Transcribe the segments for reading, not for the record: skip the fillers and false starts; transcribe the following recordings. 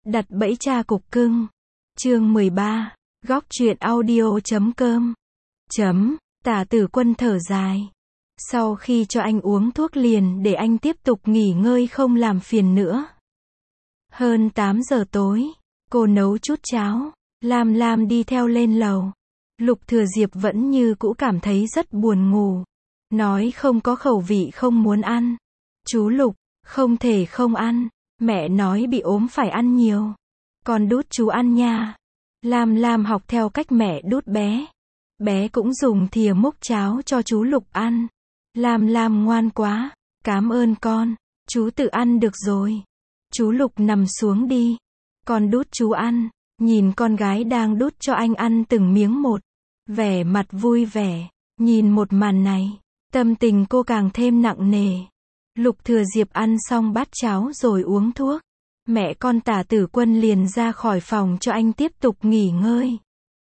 Đặt bẫy cha cục cưng. Chương 13. Góc truyện audio.com. Tả Tử Quân thở dài. Sau khi cho anh uống thuốc liền để anh tiếp tục nghỉ ngơi không làm phiền nữa. Hơn 8 giờ tối, cô nấu chút cháo. Lam Lam đi theo lên lầu. Lục Thừa Diệp vẫn như cũ cảm thấy rất buồn ngủ. Nói không có khẩu vị không muốn ăn. Chú Lục, không thể không ăn. Mẹ nói bị ốm phải ăn nhiều. Con đút chú ăn nha. Lam Lam học theo cách mẹ đút bé. Bé cũng dùng thìa múc cháo cho chú Lục ăn. Lam Lam ngoan quá. Cảm ơn con. Chú tự ăn được rồi. Chú Lục nằm xuống đi. Con đút chú ăn. Nhìn con gái đang đút cho anh ăn từng miếng một. Vẻ mặt vui vẻ. Nhìn một màn này, tâm tình cô càng thêm nặng nề. Lục Thừa Diệp ăn xong bát cháo rồi uống thuốc. Mẹ con Tả Tử Quân liền ra khỏi phòng cho anh tiếp tục nghỉ ngơi.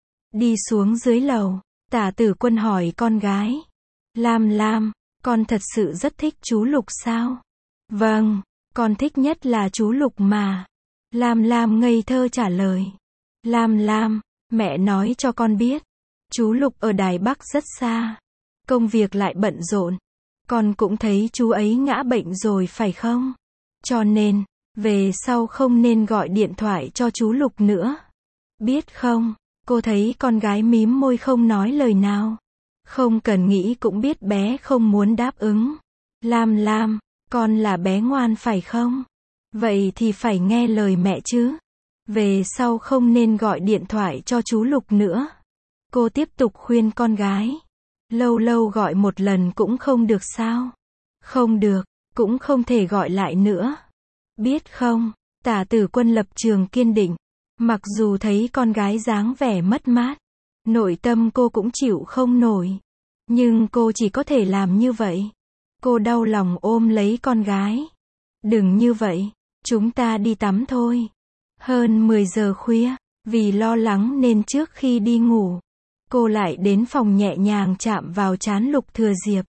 Đi xuống dưới lầu, Tả Tử Quân hỏi con gái. Lam Lam, con thật sự rất thích chú Lục sao? Vâng, con thích nhất là chú Lục mà. Lam Lam ngây thơ trả lời. Lam Lam, mẹ nói cho con biết. Chú Lục ở Đài Bắc rất xa. Công việc lại bận rộn. Con cũng thấy chú ấy ngã bệnh rồi phải không? Cho nên, về sau không nên gọi điện thoại cho chú Lục nữa. Biết không? Cô thấy con gái mím môi không nói lời nào. Không cần nghĩ cũng biết bé không muốn đáp ứng. Lam Lam, con là bé ngoan phải không? Vậy thì phải nghe lời mẹ chứ. Về sau không nên gọi điện thoại cho chú Lục nữa. Cô tiếp tục khuyên con gái. Lâu lâu gọi một lần cũng không được sao? Không được, cũng không thể gọi lại nữa. Biết không? Tả Tử Quân lập trường kiên định. Mặc dù thấy con gái dáng vẻ mất mát, nội tâm cô cũng chịu không nổi. Nhưng cô chỉ có thể làm như vậy. Cô đau lòng ôm lấy con gái. Đừng như vậy, chúng ta đi tắm thôi. Hơn 10 giờ khuya, vì lo lắng nên trước khi đi ngủ, cô lại đến phòng nhẹ nhàng chạm vào trán Lục Thừa Diệp.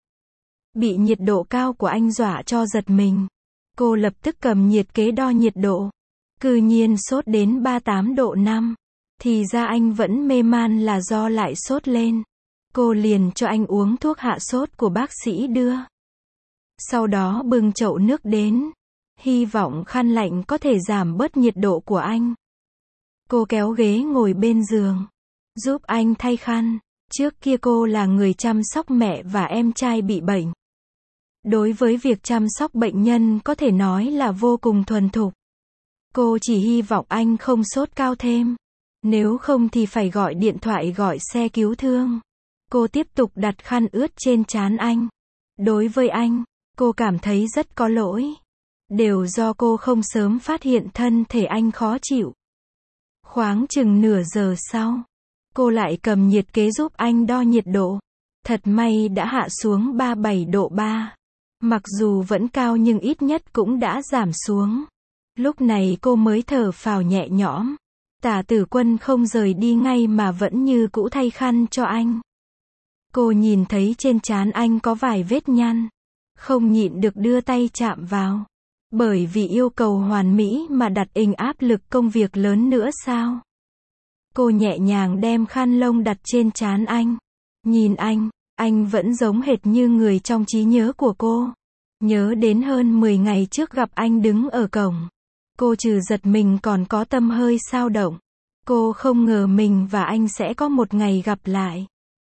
Bị nhiệt độ cao của anh dọa cho giật mình. Cô lập tức cầm nhiệt kế đo nhiệt độ. Cư nhiên sốt đến 38 độ 5. Thì ra anh vẫn mê man là do lại sốt lên. Cô liền cho anh uống thuốc hạ sốt của bác sĩ đưa. Sau đó bưng chậu nước đến. Hy vọng khăn lạnh có thể giảm bớt nhiệt độ của anh. Cô kéo ghế ngồi bên giường. Giúp anh thay khăn. Trước kia cô là người chăm sóc mẹ và em trai bị bệnh. Đối với việc chăm sóc bệnh nhân có thể nói là vô cùng thuần thục. Cô chỉ hy vọng anh không sốt cao thêm. Nếu không thì phải gọi điện thoại gọi xe cứu thương. Cô tiếp tục đặt khăn ướt trên trán anh. Đối với anh, cô cảm thấy rất có lỗi. Đều do cô không sớm phát hiện thân thể anh khó chịu. Khoảng chừng nửa giờ sau, cô lại cầm nhiệt kế giúp anh đo nhiệt độ. Thật may đã hạ xuống 37 độ 3. Mặc dù vẫn cao nhưng ít nhất cũng đã giảm xuống. Lúc này cô mới thở phào nhẹ nhõm. Tả Tử Quân không rời đi ngay mà vẫn như cũ thay khăn cho anh. Cô nhìn thấy trên trán anh có vài vết nhăn. Không nhịn được đưa tay chạm vào. Bởi vì yêu cầu hoàn mỹ mà đặt áp lực công việc lớn nữa sao? Cô nhẹ nhàng đem khăn lông đặt trên trán anh. Nhìn anh vẫn giống hệt như người trong trí nhớ của cô. Nhớ đến hơn 10 ngày trước gặp anh đứng ở cổng. Cô trừ giật mình còn có tâm hơi xao động. Cô không ngờ mình và anh sẽ có một ngày gặp lại.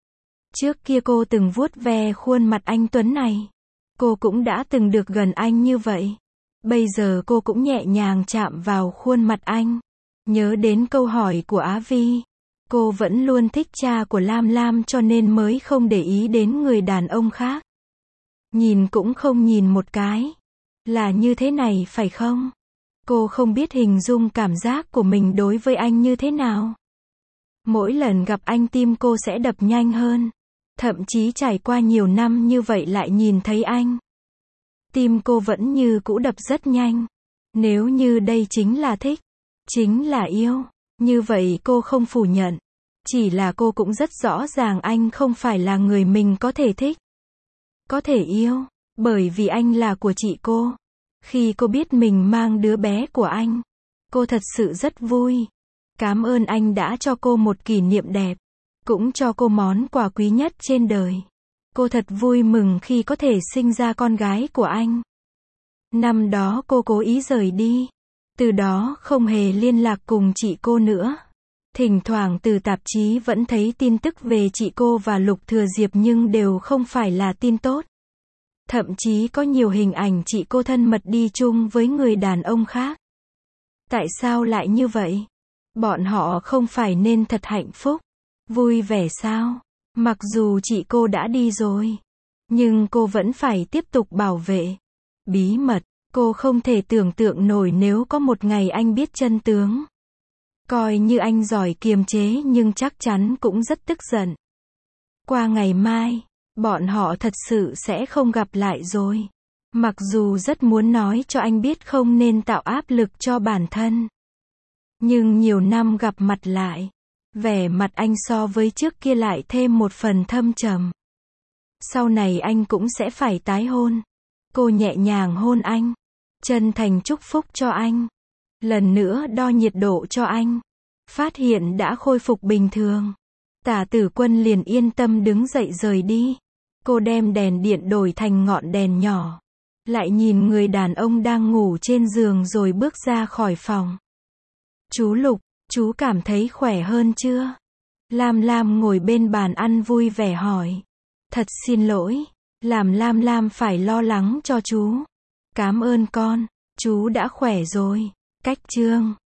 Trước kia cô từng vuốt ve khuôn mặt anh tuấn này. Cô cũng đã từng được gần anh như vậy. Bây giờ cô cũng nhẹ nhàng chạm vào khuôn mặt anh. Nhớ đến câu hỏi của Á Vi. Cô vẫn luôn thích cha của Lam Lam cho nên mới không để ý đến người đàn ông khác. Nhìn cũng không nhìn một cái. Là như thế này phải không? Cô không biết hình dung cảm giác của mình đối với anh như thế nào. Mỗi lần gặp anh tim cô sẽ đập nhanh hơn. Thậm chí trải qua nhiều năm như vậy lại nhìn thấy anh. Tim cô vẫn như cũ đập rất nhanh. Nếu như đây chính là thích, chính là yêu, như vậy cô không phủ nhận. Chỉ là cô cũng rất rõ ràng anh không phải là người mình có thể thích, có thể yêu, bởi vì anh là của chị cô. Khi cô biết mình mang đứa bé của anh, Cô thật sự rất vui. Cảm ơn anh đã cho cô một kỷ niệm đẹp. Cũng cho cô món quà quý nhất trên đời. Cô thật vui mừng khi có thể sinh ra con gái của anh. Năm đó cô cố ý rời đi. Từ đó không hề liên lạc cùng chị cô nữa. Thỉnh thoảng từ tạp chí vẫn thấy tin tức về chị cô và Lục Thừa Diệp nhưng đều không phải là tin tốt. Thậm chí có nhiều hình ảnh chị cô thân mật đi chung với người đàn ông khác. Tại sao lại như vậy? Bọn họ không phải nên thật hạnh phúc, vui vẻ sao? Mặc dù chị cô đã đi rồi, nhưng cô vẫn phải tiếp tục bảo vệ. Bí mật, cô không thể tưởng tượng nổi nếu có một ngày anh biết chân tướng. Coi như anh giỏi kiềm chế nhưng chắc chắn cũng rất tức giận. Qua ngày mai, bọn họ thật sự sẽ không gặp lại rồi. Mặc dù rất muốn nói cho anh biết không nên tạo áp lực cho bản thân. Nhưng nhiều năm gặp mặt lại, vẻ mặt anh so với trước kia lại thêm một phần thâm trầm. Sau này anh cũng sẽ phải tái hôn. Cô nhẹ nhàng hôn anh, chân thành chúc phúc cho anh. Lần nữa đo nhiệt độ cho anh. Phát hiện đã khôi phục bình thường. Tả Tử Quân liền yên tâm đứng dậy rời đi. Cô đem đèn điện đổi thành ngọn đèn nhỏ. Lại nhìn người đàn ông đang ngủ trên giường rồi bước ra khỏi phòng. Chú Lục, chú cảm thấy khỏe hơn chưa? Lam Lam ngồi bên bàn ăn vui vẻ hỏi. Thật xin lỗi, làm Lam Lam phải lo lắng cho chú. Cảm ơn con, chú đã khỏe rồi. Cách chương